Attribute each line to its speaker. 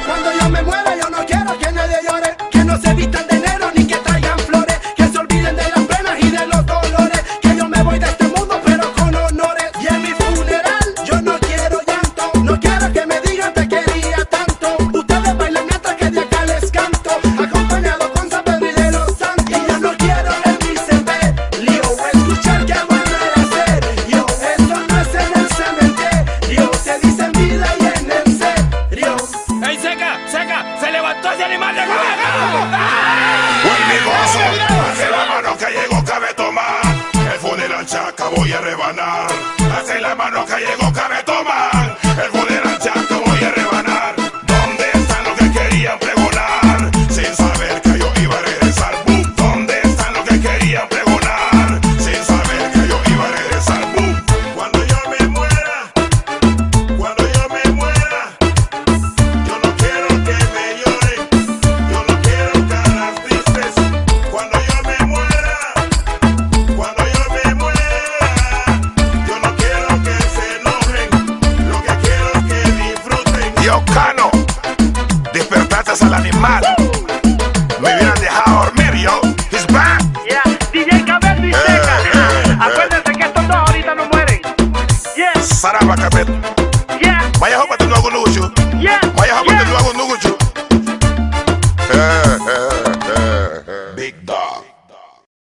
Speaker 1: Cuando yo me muera yo no quiero que nadie llore, que no se vistan de negro ni que traigan flores, que se olviden de las penas y de los dolores, que yo me voy de este mundo pero con honores. Y en mi funeral yo no quiero llanto, no quiero que me digan te quería tanto. Ustedes bailen mientras que de acá les canto, acompañado con San Pedro y de los Santos. Y yo no quiero en mi sepelio escuchar que van a hacer. Yo, esto no es en el cementerio, se dice en vida y en el serio.
Speaker 2: ¡Ey, seca! ¡Seca! ¡Se levantó ese animal de acá!
Speaker 3: Hace la mano que llegó cabe tomar. El funeral se acabó y a rebanar. Hace la mano que llegó cabe tomar. El funeral se acabó y a rebanar. ¿Dónde están los que querían pregonar? Sin saber que yo iba a regresar. ¡Bum! ¿Dónde están los que querían pregonar? Sin saber que yo iba a regresar. ¡Bum! Cuando yo me muera, cuando yo me muera, yo no quiero que me lloren, yo no quiero caras tristes. Cuando yo me muera, cuando yo me muera, yo no quiero que se enojen, lo que quiero es que disfruten. Yo Cano, despertaste al animal, me hubieran dejado dormir, yo. He's back.
Speaker 4: Yeah, DJ Cabello y Seca. Acuérdense que estos dos ahorita no mueren. Yeah,
Speaker 3: Saraba Cabet,
Speaker 4: yeah,
Speaker 3: vaya hopa te nuevo nuguchu,
Speaker 4: yeah.
Speaker 3: vaya hopa te
Speaker 4: yeah.
Speaker 3: nuevo nuguchu. Big dog.